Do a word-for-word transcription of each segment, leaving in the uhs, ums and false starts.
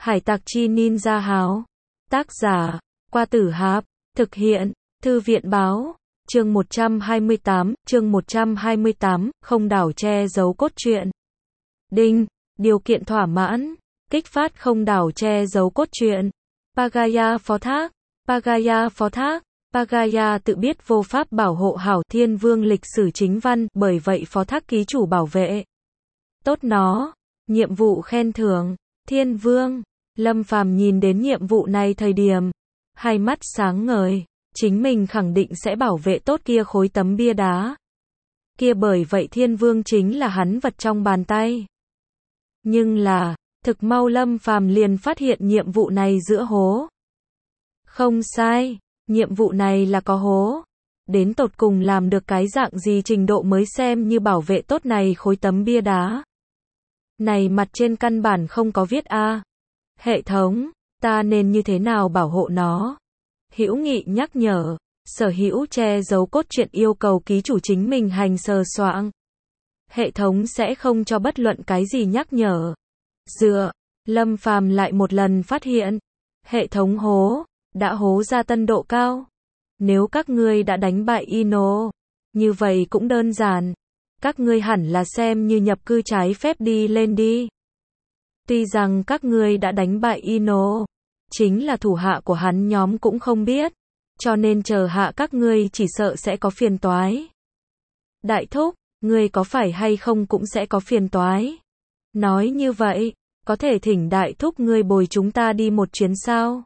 Hải tặc chi ninja háo. Tác giả, Qua Tử Hạp. Thực hiện, Thư viện báo. Chương một trăm hai mươi tám, chương một trăm hai mươi tám, không đảo che giấu cốt truyện. Đinh, điều kiện thỏa mãn. Kích phát không đảo che giấu cốt truyện. Pagaya phó thác. Pagaya phó thác. Pagaya tự biết vô pháp bảo hộ hảo thiên vương lịch sử chính văn, bởi vậy phó thác ký chủ bảo vệ tốt nó. Nhiệm vụ khen thưởng. Thiên vương. Lâm Phàm nhìn đến nhiệm vụ này thời điểm, hai mắt sáng ngời, chính mình khẳng định sẽ bảo vệ tốt kia khối tấm bia đá. Kia bởi vậy thiên vương chính là hắn vật trong bàn tay. Nhưng là, thực mau Lâm Phàm liền phát hiện nhiệm vụ này giữa hố. Không sai, nhiệm vụ này là có hố. Đến tột cùng làm được cái dạng gì trình độ mới xem như bảo vệ tốt này khối tấm bia đá. Này mặt trên căn bản không có viết A. Hệ thống, ta nên như thế nào bảo hộ nó? Hữu Nghị nhắc nhở, sở hữu che giấu cốt truyện yêu cầu ký chủ chính mình hành sờ soạng. Hệ thống sẽ không cho bất luận cái gì nhắc nhở. Dựa, Lâm Phàm lại một lần phát hiện, hệ thống hố, đã hố ra tân độ cao. Nếu các ngươi đã đánh bại Ino, như vậy cũng đơn giản. Các ngươi hẳn là xem như nhập cư trái phép đi lên đi. Tuy rằng các ngươi đã đánh bại Ino, chính là thủ hạ của hắn nhóm cũng không biết, cho nên chờ hạ các ngươi chỉ sợ sẽ có phiền toái. Đại thúc, ngươi có phải hay không cũng sẽ có phiền toái. Nói như vậy, có thể thỉnh đại thúc ngươi bồi chúng ta đi một chuyến sao?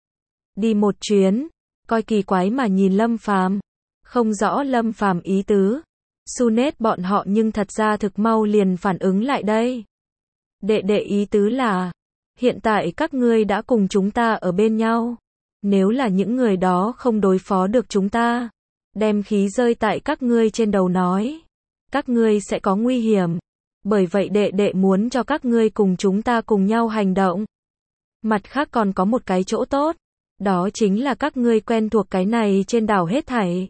Đi một chuyến, coi kỳ quái mà nhìn Lâm Phàm, không rõ Lâm Phàm ý tứ. Sunet bọn họ nhưng thật ra thực mau liền phản ứng lại đây. Đệ đệ ý tứ là, hiện tại các ngươi đã cùng chúng ta ở bên nhau. Nếu là những người đó không đối phó được chúng ta, đem khí rơi tại các ngươi trên đầu nói, các ngươi sẽ có nguy hiểm. Bởi vậy đệ đệ muốn cho các ngươi cùng chúng ta cùng nhau hành động. Mặt khác còn có một cái chỗ tốt, đó chính là các ngươi quen thuộc cái này trên đảo hết thảy.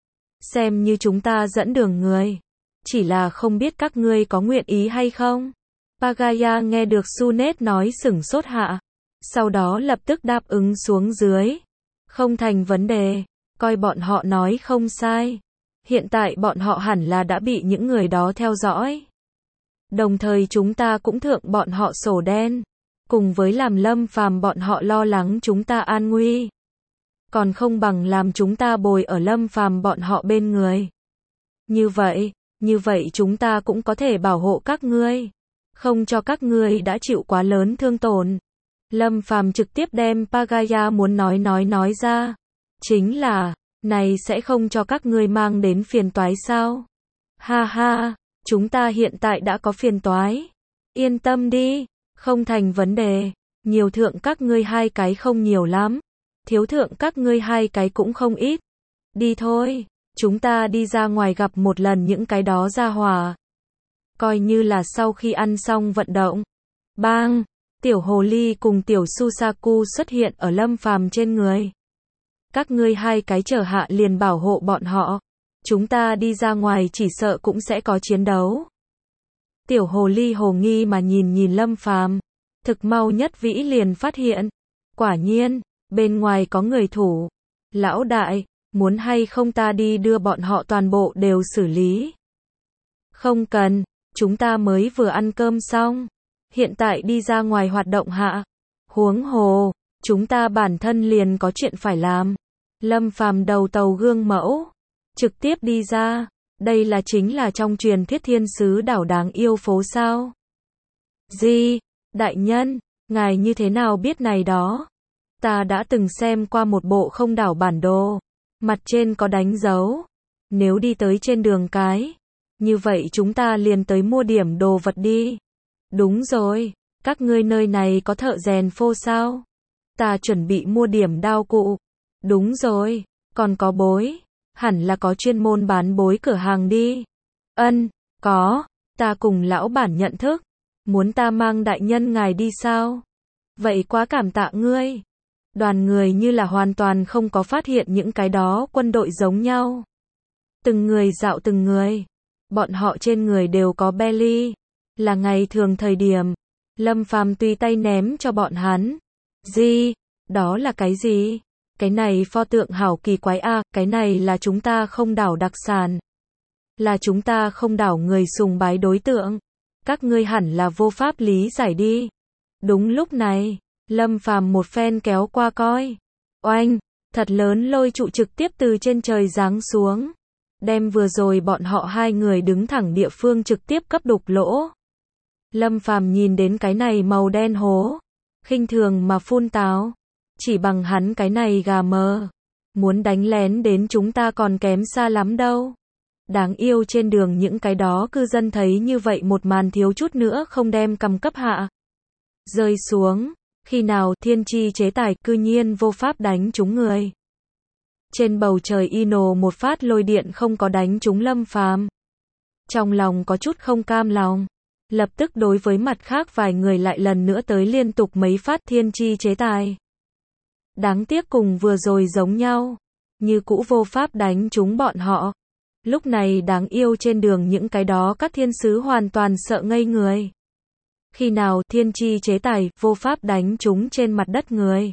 Xem như chúng ta dẫn đường người, chỉ là không biết các ngươi có nguyện ý hay không. Pagaya nghe được Sunet nói sửng sốt hạ, sau đó lập tức đáp ứng xuống dưới. Không thành vấn đề, coi bọn họ nói không sai. Hiện tại bọn họ hẳn là đã bị những người đó theo dõi. Đồng thời chúng ta cũng thượng bọn họ sổ đen, cùng với làm Lâm Phàm bọn họ lo lắng chúng ta an nguy. Còn không bằng làm chúng ta bồi ở Lâm Phàm bọn họ bên người. Như vậy, như vậy chúng ta cũng có thể bảo hộ các ngươi, không cho các ngươi đã chịu quá lớn thương tổn. Lâm Phàm trực tiếp đem Pagaya muốn nói nói nói ra. Chính là, này sẽ không cho các ngươi mang đến phiền toái sao? Ha ha, chúng ta hiện tại đã có phiền toái. Yên tâm đi, không thành vấn đề. Nhiều thượng các ngươi hai cái không nhiều lắm. Thiếu thượng các ngươi hai cái cũng không ít. Đi thôi, chúng ta đi ra ngoài gặp một lần những cái đó ra hòa. Coi như là sau khi ăn xong vận động. Bang, tiểu hồ ly cùng tiểu Susaku xuất hiện ở Lâm Phàm trên người. Các ngươi hai cái chờ hạ liền bảo hộ bọn họ. Chúng ta đi ra ngoài chỉ sợ cũng sẽ có chiến đấu. Tiểu hồ ly hồ nghi mà nhìn nhìn Lâm Phàm, thực mau nhất vĩ liền phát hiện. Quả nhiên, bên ngoài có người thủ. Lão đại, muốn hay không ta đi đưa bọn họ toàn bộ đều xử lý? Không cần, chúng ta mới vừa ăn cơm xong. Hiện tại đi ra ngoài hoạt động hạ. Huống hồ, chúng ta bản thân liền có chuyện phải làm. Lâm Phàm đầu tàu gương mẫu, trực tiếp đi ra. Đây là chính là trong truyền thuyết thiên sứ đảo đáng yêu phố sao? Gì? Đại nhân, ngài như thế nào biết này đó? Ta đã từng xem qua một bộ không đảo bản đồ, mặt trên có đánh dấu. Nếu đi tới trên đường cái, như vậy chúng ta liền tới mua điểm đồ vật đi. Đúng rồi, các ngươi nơi này có thợ rèn phô sao? Ta chuẩn bị mua điểm đao cụ. Đúng rồi, còn có bối, hẳn là có chuyên môn bán bối cửa hàng đi. Ân, có, ta cùng lão bản nhận thức. Muốn ta mang đại nhân ngài đi sao? Vậy quá cảm tạ ngươi. Đoàn người như là hoàn toàn không có phát hiện những cái đó quân đội giống nhau. Từng người dạo từng người. Bọn họ trên người đều có belly. Là ngày thường thời điểm. Lâm Phàm tùy tay ném cho bọn hắn. Gì? Đó là cái gì? Cái này pho tượng hảo kỳ quái a, à, cái này là chúng ta không đảo đặc sản. Là chúng ta không đảo người sùng bái đối tượng. Các ngươi hẳn là vô pháp lý giải đi. Đúng lúc này, Lâm Phàm một phen kéo qua coi. Oanh, thật lớn lôi trụ trực tiếp từ trên trời giáng xuống. Đem vừa rồi bọn họ hai người đứng thẳng địa phương trực tiếp cấp đục lỗ. Lâm Phàm nhìn đến cái này màu đen hố. Khinh thường mà phun táo. Chỉ bằng hắn cái này gà mờ. Muốn đánh lén đến chúng ta còn kém xa lắm đâu. Đáng yêu trên đường những cái đó cư dân thấy như vậy một màn thiếu chút nữa không đem cầm cấp hạ. Rơi xuống. Khi nào thiên chi chế tài cư nhiên vô pháp đánh trúng người. Trên bầu trời Ino một phát lôi điện không có đánh trúng Lâm Phàm. Trong lòng có chút không cam lòng. Lập tức đối với mặt khác vài người lại lần nữa tới liên tục mấy phát thiên chi chế tài. Đáng tiếc cùng vừa rồi giống nhau. Như cũ vô pháp đánh trúng bọn họ. Lúc này đáng yêu trên đường những cái đó các thiên sứ hoàn toàn sợ ngây người. Khi nào thiên chi chế tài vô pháp đánh trúng trên mặt đất người.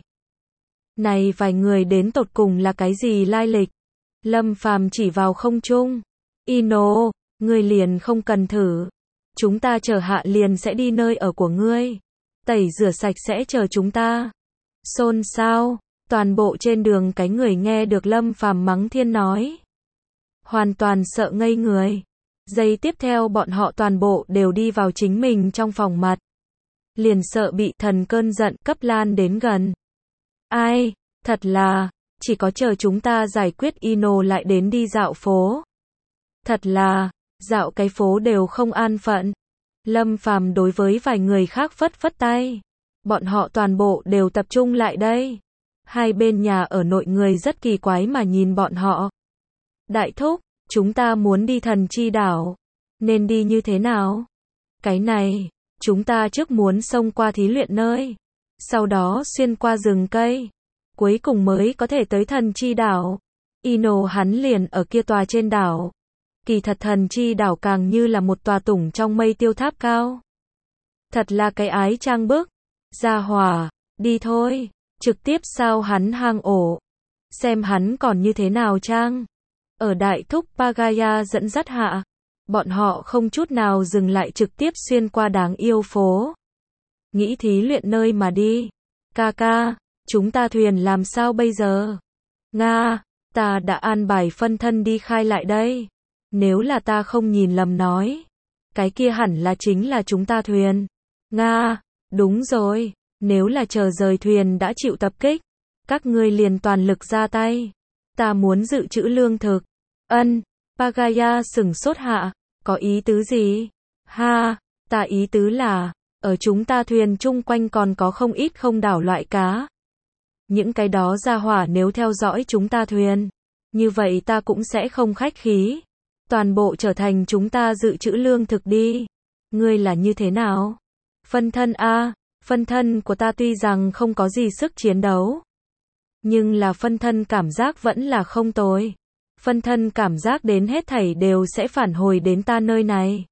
Này vài người đến tột cùng là cái gì lai lịch? Lâm Phàm chỉ vào không trung. Ino, ngươi liền không cần thử. Chúng ta chờ hạ liền sẽ đi nơi ở của ngươi. Tẩy rửa sạch sẽ chờ chúng ta. Xôn xao, toàn bộ trên đường cái người nghe được Lâm Phàm mắng thiên nói. Hoàn toàn sợ ngây người. Giây tiếp theo bọn họ toàn bộ đều đi vào chính mình trong phòng mặt. Liền sợ bị thần cơn giận cấp lan đến gần. Ai, thật là, chỉ có chờ chúng ta giải quyết Ino lại đến đi dạo phố. Thật là, dạo cái phố đều không an phận. Lâm Phàm đối với vài người khác phất phất tay. Bọn họ toàn bộ đều tập trung lại đây. Hai bên nhà ở nội người rất kỳ quái mà nhìn bọn họ. Đại thúc, chúng ta muốn đi thần chi đảo. Nên đi như thế nào? Cái này, chúng ta trước muốn xông qua thí luyện nơi. Sau đó xuyên qua rừng cây. Cuối cùng mới có thể tới thần chi đảo. Ino hắn liền ở kia tòa trên đảo. Kỳ thật thần chi đảo càng như là một tòa tủng trong mây tiêu tháp cao. Thật là cái ái trang bức. Gia hỏa, đi thôi. Trực tiếp sao hắn hang ổ. Xem hắn còn như thế nào trang. Ở đại thúc Pagaya dẫn dắt hạ. Bọn họ không chút nào dừng lại trực tiếp xuyên qua đáng yêu phố. Nghĩ thí luyện nơi mà đi. Ca ca, chúng ta thuyền làm sao bây giờ? Nga, ta đã an bài phân thân đi khai lại đây. Nếu là ta không nhìn lầm nói. Cái kia hẳn là chính là chúng ta thuyền. Nga, đúng rồi. Nếu là chờ rời thuyền đã chịu tập kích. Các ngươi liền toàn lực ra tay. Ta muốn dự trữ lương thực. Ân, Pagaya sửng sốt hạ. Có ý tứ gì? Ha, ta ý tứ là, ở chúng ta thuyền chung quanh còn có không ít không đảo loại cá. Những cái đó ra hỏa nếu theo dõi chúng ta thuyền. Như vậy ta cũng sẽ không khách khí. Toàn bộ trở thành chúng ta dự trữ lương thực đi. Ngươi là như thế nào? Phân thân A, phân thân của ta tuy rằng không có gì sức chiến đấu. Nhưng là phân thân cảm giác vẫn là không tồi. Phân thân cảm giác đến hết thảy đều sẽ phản hồi đến ta nơi này.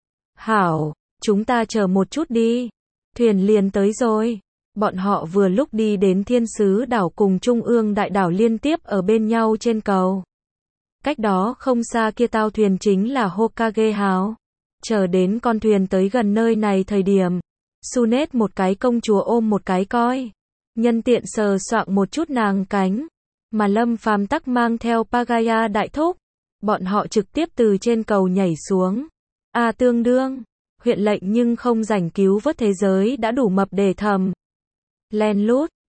Hảo, chúng ta chờ một chút đi. Thuyền liền tới rồi. Bọn họ vừa lúc đi đến thiên sứ đảo cùng trung ương đại đảo liên tiếp ở bên nhau trên cầu. Cách đó không xa kia tàu thuyền chính là Hokage hào. Chờ đến con thuyền tới gần nơi này thời điểm. Sunet một cái công chúa ôm một cái coi. Nhân tiện sờ soạng một chút nàng cánh. Mà Lâm Phàm tắc mang theo Pagaya đại thúc. Bọn họ trực tiếp từ trên cầu nhảy xuống. À tương đương. Huyện lệnh nhưng không rảnh cứu vớt thế giới đã đủ mập để thầm. Len lút.